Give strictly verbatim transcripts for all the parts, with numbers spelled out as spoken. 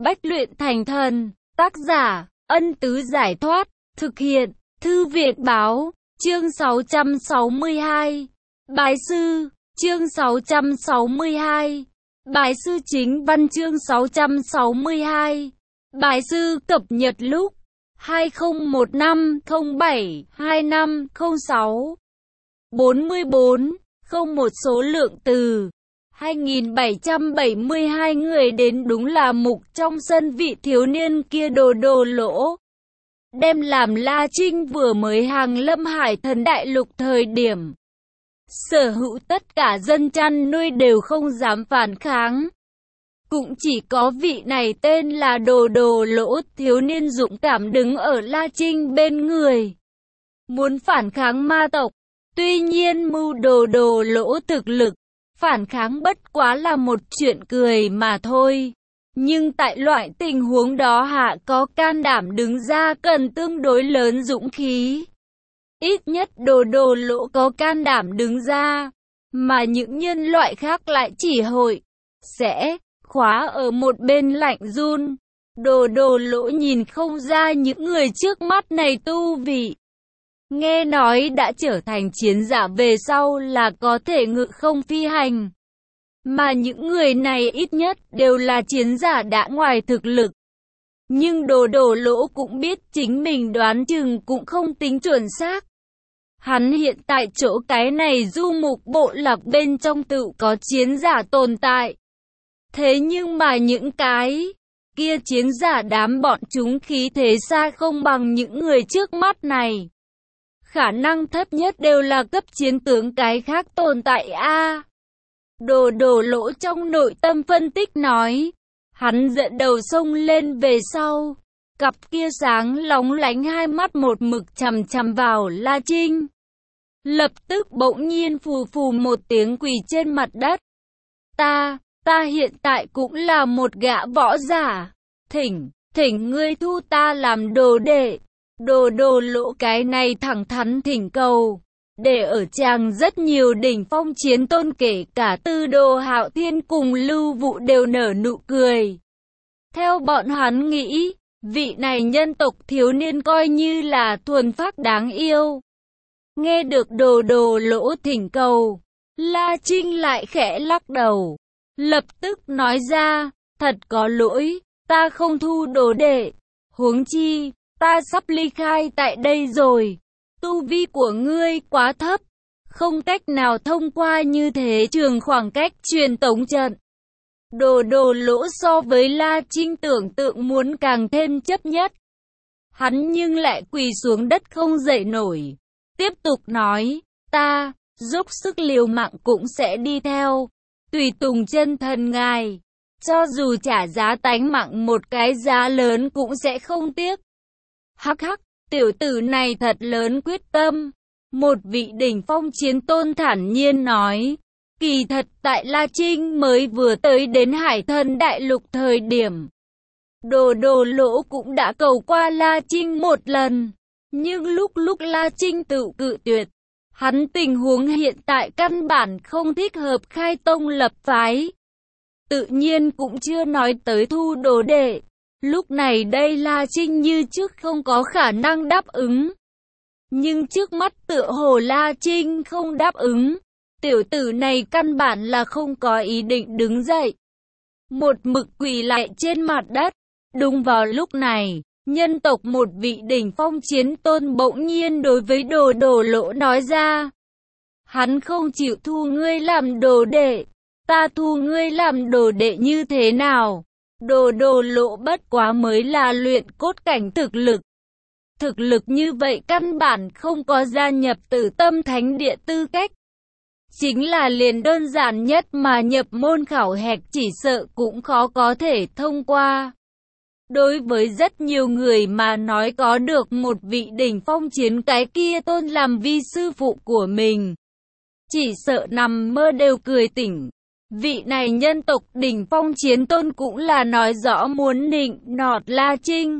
Bách luyện thành thần. Tác giả, Ân Tứ Giải Thoát. Thực hiện, Thư Viện Báo. Chương sáu trăm sáu mươi hai. Bái sư. Chương sáu trăm sáu mươi hai. Bái sư chính văn. Chương sáu trăm sáu mươi hai. Bái sư cập nhật lúc hai không một năm không bảy hai năm không sáu. bốn mươi bốn. Không một số lượng từ. hai nghìn bảy trăm bảy mươi hai người đến đúng là mục trong sân vị thiếu niên kia đồ đồ lỗ. Đem làm La Trinh vừa mới hàng lâm hải thần đại lục thời điểm. Sở hữu tất cả dân chăn nuôi đều không dám phản kháng. Cũng chỉ có vị này tên là đồ đồ lỗ thiếu niên dũng cảm đứng ở La Trinh bên người. Muốn phản kháng ma tộc. Tuy nhiên mưu đồ đồ lỗ thực lực. Phản kháng bất quá là một chuyện cười mà thôi. Nhưng tại loại tình huống đó hạ có can đảm đứng ra cần tương đối lớn dũng khí. Ít nhất đồ đồ lỗ có can đảm đứng ra. Mà những nhân loại khác lại chỉ hội. Sẽ khóa ở một bên lạnh run. Đồ đồ lỗ nhìn không ra những người trước mắt này tu vị. Nghe nói đã trở thành chiến giả về sau là có thể ngự không phi hành. Mà những người này ít nhất đều là chiến giả đã ngoài thực lực. Nhưng đồ đồ lỗ cũng biết chính mình đoán chừng cũng không tính chuẩn xác. Hắn hiện tại chỗ cái này du mục bộ lạc bên trong tự có chiến giả tồn tại. Thế nhưng mà những cái kia chiến giả đám bọn chúng khí thế xa không bằng những người trước mắt này. Khả năng thấp nhất đều là cấp chiến tướng cái khác tồn tại a. Đồ đồ lỗ trong nội tâm phân tích nói. Hắn dẫn đầu xông lên về sau. Cặp kia sáng lóng lánh hai mắt một mực chằm chằm vào La Trinh. Lập tức bỗng nhiên phù phù một tiếng quỳ trên mặt đất. Ta, ta hiện tại cũng là một gã võ giả. Thỉnh, thỉnh ngươi thu ta làm đồ đệ. Đồ đồ lỗ cái này thẳng thắn thỉnh cầu. Để ở chàng rất nhiều đỉnh phong chiến tôn kể cả Tư Đồ Hạo Thiên cùng Lưu Vụ đều nở nụ cười. Theo bọn hắn nghĩ, vị này nhân tộc thiếu niên coi như là thuần phác đáng yêu. Nghe được đồ đồ lỗ thỉnh cầu, La Trinh lại khẽ lắc đầu. Lập tức nói ra, thật có lỗi, ta không thu đồ đệ. Huống chi, ta sắp ly khai tại đây rồi. Tu vi của ngươi quá thấp, không cách nào thông qua như thế trường khoảng cách truyền tống trận. Đồ đồ lỗ so với La Trinh tưởng tượng muốn càng thêm chấp nhất. Hắn nhưng lại quỳ xuống đất không dậy nổi. Tiếp tục nói, ta, dốc sức liều mạng cũng sẽ đi theo. Tùy tùng chân thần ngài, cho dù trả giá tánh mạng một cái giá lớn cũng sẽ không tiếc. Hắc hắc. Tiểu tử này thật lớn quyết tâm. Một vị đỉnh phong chiến tôn thản nhiên nói. Kỳ thật tại La Trinh mới vừa tới đến hải thần đại lục thời điểm. Đồ đồ lỗ cũng đã cầu qua La Trinh một lần. Nhưng lúc lúc La Trinh tự cự tuyệt. Hắn tình huống hiện tại căn bản không thích hợp khai tông lập phái. Tự nhiên cũng chưa nói tới thu đồ đệ. Lúc này đây La Trinh như trước không có khả năng đáp ứng. Nhưng trước mắt tựa hồ La Trinh không đáp ứng. Tiểu tử này căn bản là không có ý định đứng dậy. Một mực quỳ lại trên mặt đất. Đúng vào lúc này, nhân tộc một vị đỉnh phong chiến tôn bỗng nhiên đối với đồ đồ lỗ nói ra. Hắn không chịu thu ngươi làm đồ đệ. Ta thu ngươi làm đồ đệ như thế nào? Đồ đồ lỗ bất quá mới là luyện cốt cảnh thực lực. Thực lực như vậy căn bản không có gia nhập Tử Tâm Thánh Địa tư cách. Chính là liền đơn giản nhất mà nhập môn khảo hạch chỉ sợ cũng khó có thể thông qua. Đối với rất nhiều người mà nói có được một vị đỉnh phong chiến cái kia tôn làm vi sư phụ của mình. Chỉ sợ nằm mơ đều cười tỉnh. Vị này nhân tộc đỉnh phong chiến tôn cũng là nói rõ muốn nịnh nọt La Trinh.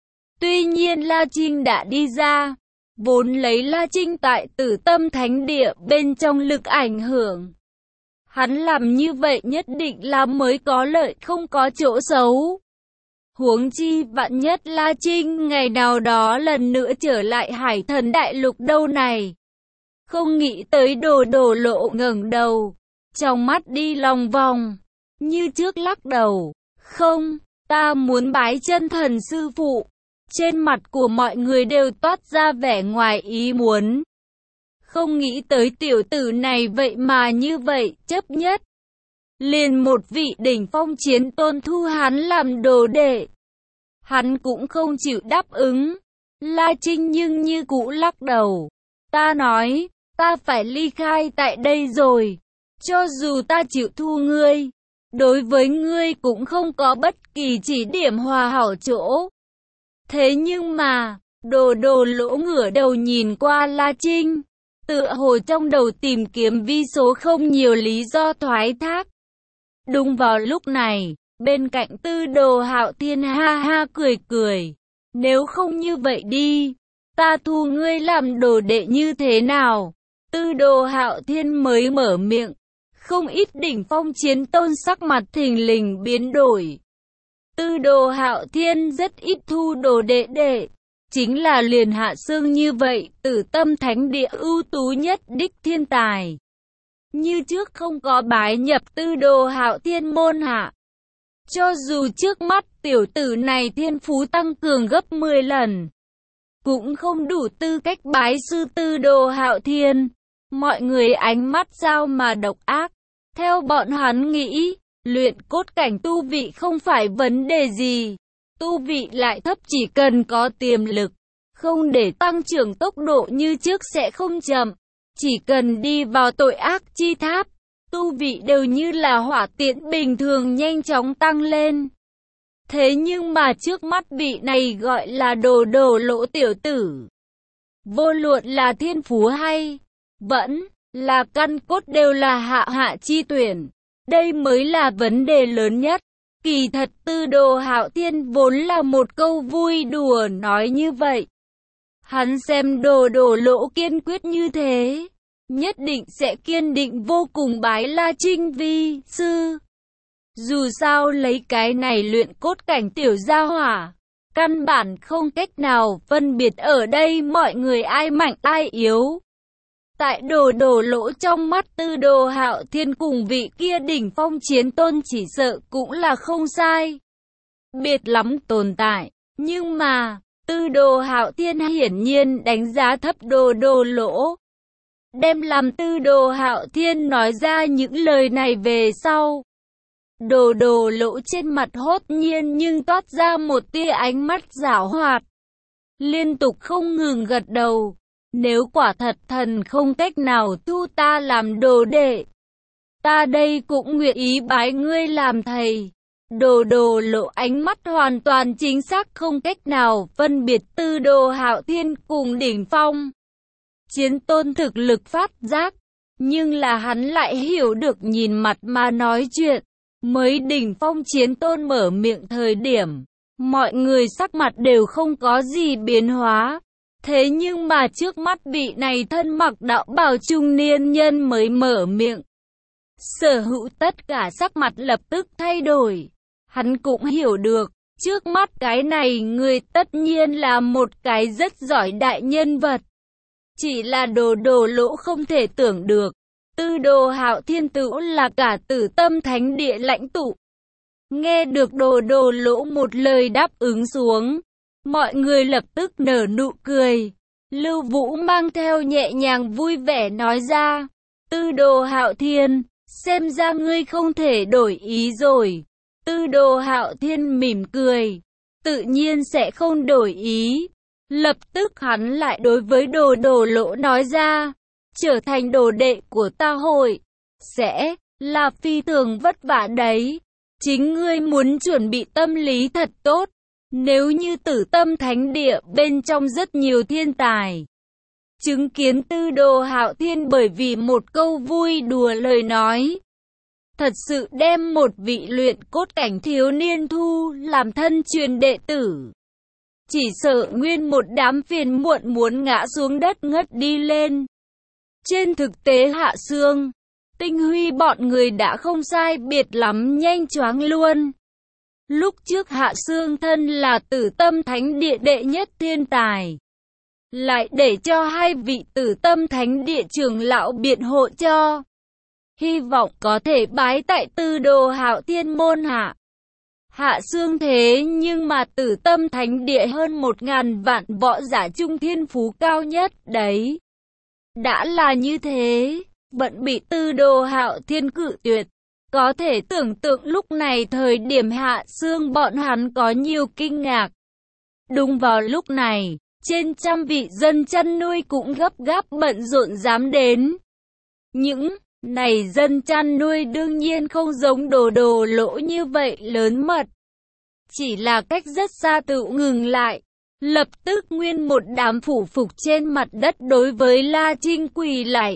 Tuy nhiên La Trinh đã đi ra, vốn lấy La Trinh tại Tử Tâm Thánh Địa bên trong lực ảnh hưởng. Hắn làm như vậy nhất định là mới có lợi không có chỗ xấu. Huống chi vạn nhất La Trinh ngày nào đó lần nữa trở lại Hải Thần Đại Lục đâu này. Không nghĩ tới Đồ Đồ Lộ ngẩng đầu, trong mắt đi lòng vòng, như trước lắc đầu. Không, ta muốn bái chân thần sư phụ. Trên mặt của mọi người đều toát ra vẻ ngoài ý muốn. Không nghĩ tới tiểu tử này vậy mà như vậy, chấp nhất. Liền một vị đỉnh phong chiến tôn thu hắn làm đồ đệ. Hắn cũng không chịu đáp ứng. La Trinh nhưng như cũ lắc đầu. Ta nói, ta phải ly khai tại đây rồi. Cho dù ta chịu thu ngươi, đối với ngươi cũng không có bất kỳ chỉ điểm hòa hảo chỗ. Thế nhưng mà, Đồ Đồ Lỗ ngửa đầu nhìn qua La Trinh, tựa hồ trong đầu tìm kiếm vi số không nhiều lý do thoái thác. Đúng vào lúc này, bên cạnh Tư Đồ Hạo Thiên ha ha cười cười. Nếu không như vậy đi, ta thu ngươi làm đồ đệ như thế nào? Tư Đồ Hạo Thiên mới mở miệng, không ít đỉnh phong chiến tôn sắc mặt thình lình biến đổi. Tư Đồ Hạo Thiên rất ít thu đồ đệ đệ, chính là liền hạ xương như vậy, Tử Tâm Thánh Địa ưu tú nhất đích thiên tài. Như trước không có bái nhập Tư Đồ Hạo Thiên môn hạ. Cho dù trước mắt tiểu tử này thiên phú tăng cường gấp mười lần, cũng không đủ tư cách bái sư Tư Đồ Hạo Thiên. Mọi người ánh mắt sao mà độc ác. Theo bọn hắn nghĩ, luyện cốt cảnh tu vị không phải vấn đề gì. Tu vị lại thấp chỉ cần có tiềm lực, không để tăng trưởng tốc độ như trước sẽ không chậm. Chỉ cần đi vào tội ác chi tháp, tu vị đều như là hỏa tiễn bình thường nhanh chóng tăng lên. Thế nhưng mà trước mắt vị này gọi là Đồ Đồ Lỗ tiểu tử, vô luận là thiên phú hay vẫn là căn cốt đều là hạ hạ chi tuyển. Đây mới là vấn đề lớn nhất. Kỳ thật Tư Đồ Hạo Thiên vốn là một câu vui đùa nói như vậy. Hắn xem Đồ Đồ Lỗ kiên quyết như thế, nhất định sẽ kiên định vô cùng bái La Trinh vi sư. Dù sao lấy cái này luyện cốt cảnh tiểu gia hỏa, căn bản không cách nào phân biệt ở đây mọi người ai mạnh ai yếu. Tại Đồ Đồ Lỗ trong mắt Tư Đồ Hạo Thiên cùng vị kia đỉnh phong chiến tôn chỉ sợ cũng là không sai biệt lắm tồn tại. Nhưng mà, Tư Đồ Hạo Thiên hiển nhiên đánh giá thấp Đồ Đồ Lỗ. Đem làm Tư Đồ Hạo Thiên nói ra những lời này về sau, Đồ Đồ Lỗ trên mặt hốt nhiên nhưng toát ra một tia ánh mắt giảo hoạt, liên tục không ngừng gật đầu. Nếu quả thật thần không cách nào thu ta làm đồ đệ, ta đây cũng nguyện ý bái ngươi làm thầy. Đồ Đồ Lỗ ánh mắt hoàn toàn chính xác không cách nào phân biệt Tư Đồ Hạo Thiên cùng đỉnh phong chiến tôn thực lực phát giác, nhưng là hắn lại hiểu được nhìn mặt mà nói chuyện. Mới đỉnh phong chiến tôn mở miệng thời điểm, mọi người sắc mặt đều không có gì biến hóa. Thế nhưng mà trước mắt vị này thân mặc đạo bào trung niên nhân mới mở miệng, sở hữu tất cả sắc mặt lập tức thay đổi. Hắn cũng hiểu được, trước mắt cái này người tất nhiên là một cái rất giỏi đại nhân vật. Chỉ là Đồ Đồ Lỗ không thể tưởng được, Tư Đồ Hạo Thiên Tử là cả Tử Tâm Thánh Địa lãnh tụ. Nghe được Đồ Đồ Lỗ một lời đáp ứng xuống, mọi người lập tức nở nụ cười. Lưu Vũ mang theo nhẹ nhàng vui vẻ nói ra, Tư Đồ Hạo Thiên, xem ra ngươi không thể đổi ý rồi. Tư Đồ Hạo Thiên mỉm cười, tự nhiên sẽ không đổi ý. Lập tức hắn lại đối với Đồ Đồ Lỗ nói ra, trở thành đồ đệ của ta hội sẽ là phi thường vất vả đấy. Chính ngươi muốn chuẩn bị tâm lý thật tốt. Nếu như Tử Tâm Thánh Địa bên trong rất nhiều thiên tài chứng kiến Tư Đồ Hạo Thiên bởi vì một câu vui đùa lời nói, thật sự đem một vị luyện cốt cảnh thiếu niên thu làm thân truyền đệ tử, chỉ sợ nguyên một đám phiền muộn muốn ngã xuống đất ngất đi lên. Trên thực tế Hạ Sương, Tinh Huy bọn người đã không sai biệt lắm nhanh choáng luôn. Lúc trước Hạ Xương thân là Tử Tâm Thánh Địa đệ nhất thiên tài, lại để cho hai vị Tử Tâm Thánh Địa trưởng lão biện hộ cho, hy vọng có thể bái tại Tư Đồ Hạo Thiên môn hạ. Hạ Xương thế nhưng mà Tử Tâm Thánh Địa hơn một ngàn vạn võ giả trung thiên phú cao nhất đấy. Đã là như thế, vẫn bị Tư Đồ Hạo Thiên cự tuyệt. Có thể tưởng tượng lúc này thời điểm Hạ Xương bọn hắn có nhiều kinh ngạc. Đúng vào lúc này, trên trăm vị dân chăn nuôi cũng gấp gáp bận rộn dám đến. Những này dân chăn nuôi đương nhiên không giống Đồ Đồ Lỗ như vậy lớn mật. Chỉ là cách rất xa tự ngừng lại. Lập tức nguyên một đám phủ phục trên mặt đất đối với La Trinh quỳ lạy.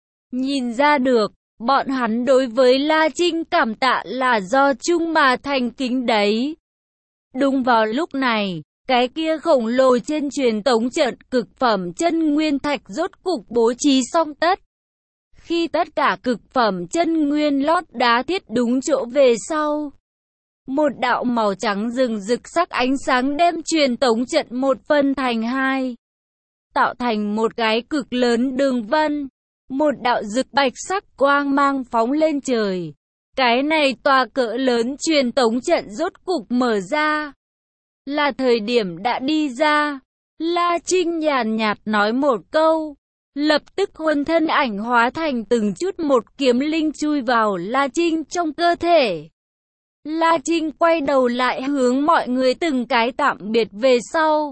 Nhìn ra được, bọn hắn đối với La Trinh cảm tạ là do chung mà thành kính đấy. Đúng vào lúc này, cái kia khổng lồ trên truyền tống trận cực phẩm chân nguyên thạch rốt cục bố trí xong tất. Khi tất cả cực phẩm chân nguyên lót đá thiết đúng chỗ về sau, một đạo màu trắng rừng rực sắc ánh sáng đem truyền tống trận một phân thành hai, tạo thành một cái cực lớn đường vân. Một đạo rực bạch sắc quang mang phóng lên trời. Cái này tòa cỡ lớn truyền tống trận rốt cục mở ra. Là thời điểm đã đi ra. La Trinh nhàn nhạt nói một câu. Lập tức huân thân ảnh hóa thành từng chút một kiếm linh chui vào La Trinh trong cơ thể. La Trinh quay đầu lại hướng mọi người từng cái tạm biệt về sau.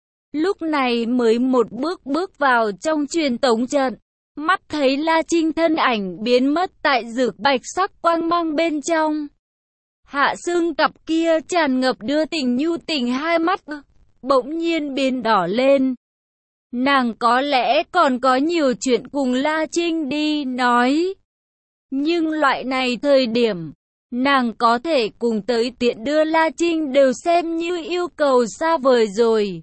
Lúc này mới một bước bước vào trong truyền tống trận. Mắt thấy La Trinh thân ảnh biến mất tại rực bạch sắc quang mang bên trong. Hạ Xương cặp kia tràn ngập đưa tình nhu tình hai mắt, bỗng nhiên biến đỏ lên. Nàng có lẽ còn có nhiều chuyện cùng La Trinh đi nói. Nhưng loại này thời điểm, nàng có thể cùng tới tiện đưa La Trinh đều xem như yêu cầu xa vời rồi.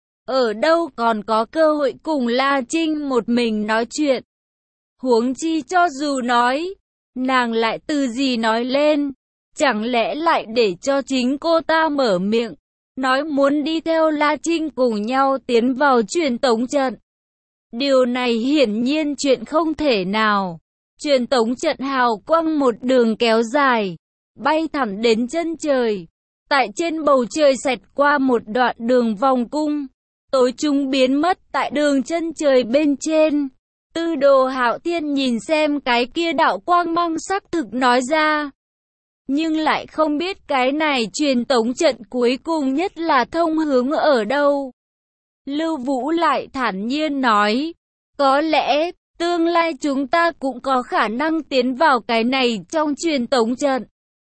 Ở đâu còn có cơ hội cùng La Trinh một mình nói chuyện. Huống chi cho dù nói, nàng lại từ gì nói lên. Chẳng lẽ lại để cho chính cô ta mở miệng, nói muốn đi theo La Trinh cùng nhau tiến vào truyền tống trận. Điều này hiển nhiên chuyện không thể nào. Truyền tống trận hào quang một đường kéo dài, bay thẳng đến chân trời. Tại trên bầu trời xẹt qua một đoạn đường vòng cung. Tối trung biến mất tại đường chân trời bên trên. Tư Đồ Hạo Thiên nhìn xem cái kia đạo quang mang sắc thực nói ra. Nhưng lại không biết cái này truyền tống trận cuối cùng nhất là thông hướng ở đâu. Lưu Vũ lại thản nhiên nói. Có lẽ, tương lai chúng ta cũng có khả năng tiến vào cái này trong truyền tống trận.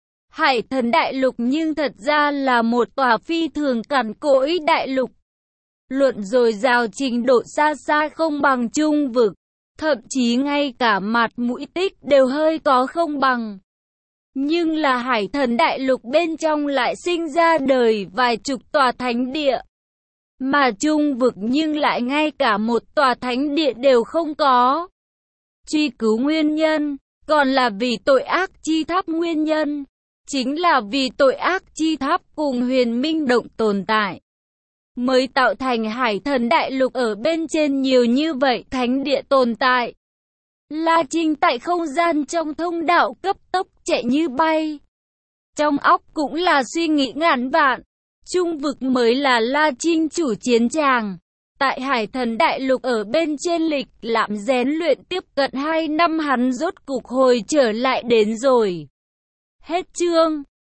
Hải Thần Đại Lục nhưng thật ra là một tòa phi thường cằn cỗi đại lục. Luận dồi dào trình độ xa xa không bằng Trung vực, thậm chí ngay cả mặt mũi tích đều hơi có không bằng. Nhưng là Hải Thần Đại Lục bên trong lại sinh ra đời vài chục tòa thánh địa. Mà Trung vực nhưng lại ngay cả một tòa thánh địa đều không có. Truy cứu nguyên nhân, còn là vì tội ác chi tháp nguyên nhân. Chính là vì tội ác chi tháp cùng huyền minh động tồn tại, mới tạo thành Hải Thần Đại Lục ở bên trên nhiều như vậy thánh địa tồn tại. La Trinh tại không gian trong thông đạo cấp tốc chạy như bay. Trong óc cũng là suy nghĩ ngàn vạn. Trung vực mới là La Trinh chủ chiến tràng. Tại Hải Thần Đại Lục ở bên trên lịch lãm rèn luyện tiếp cận hai năm hắn rốt cục hồi trở lại đến rồi. Hết chương.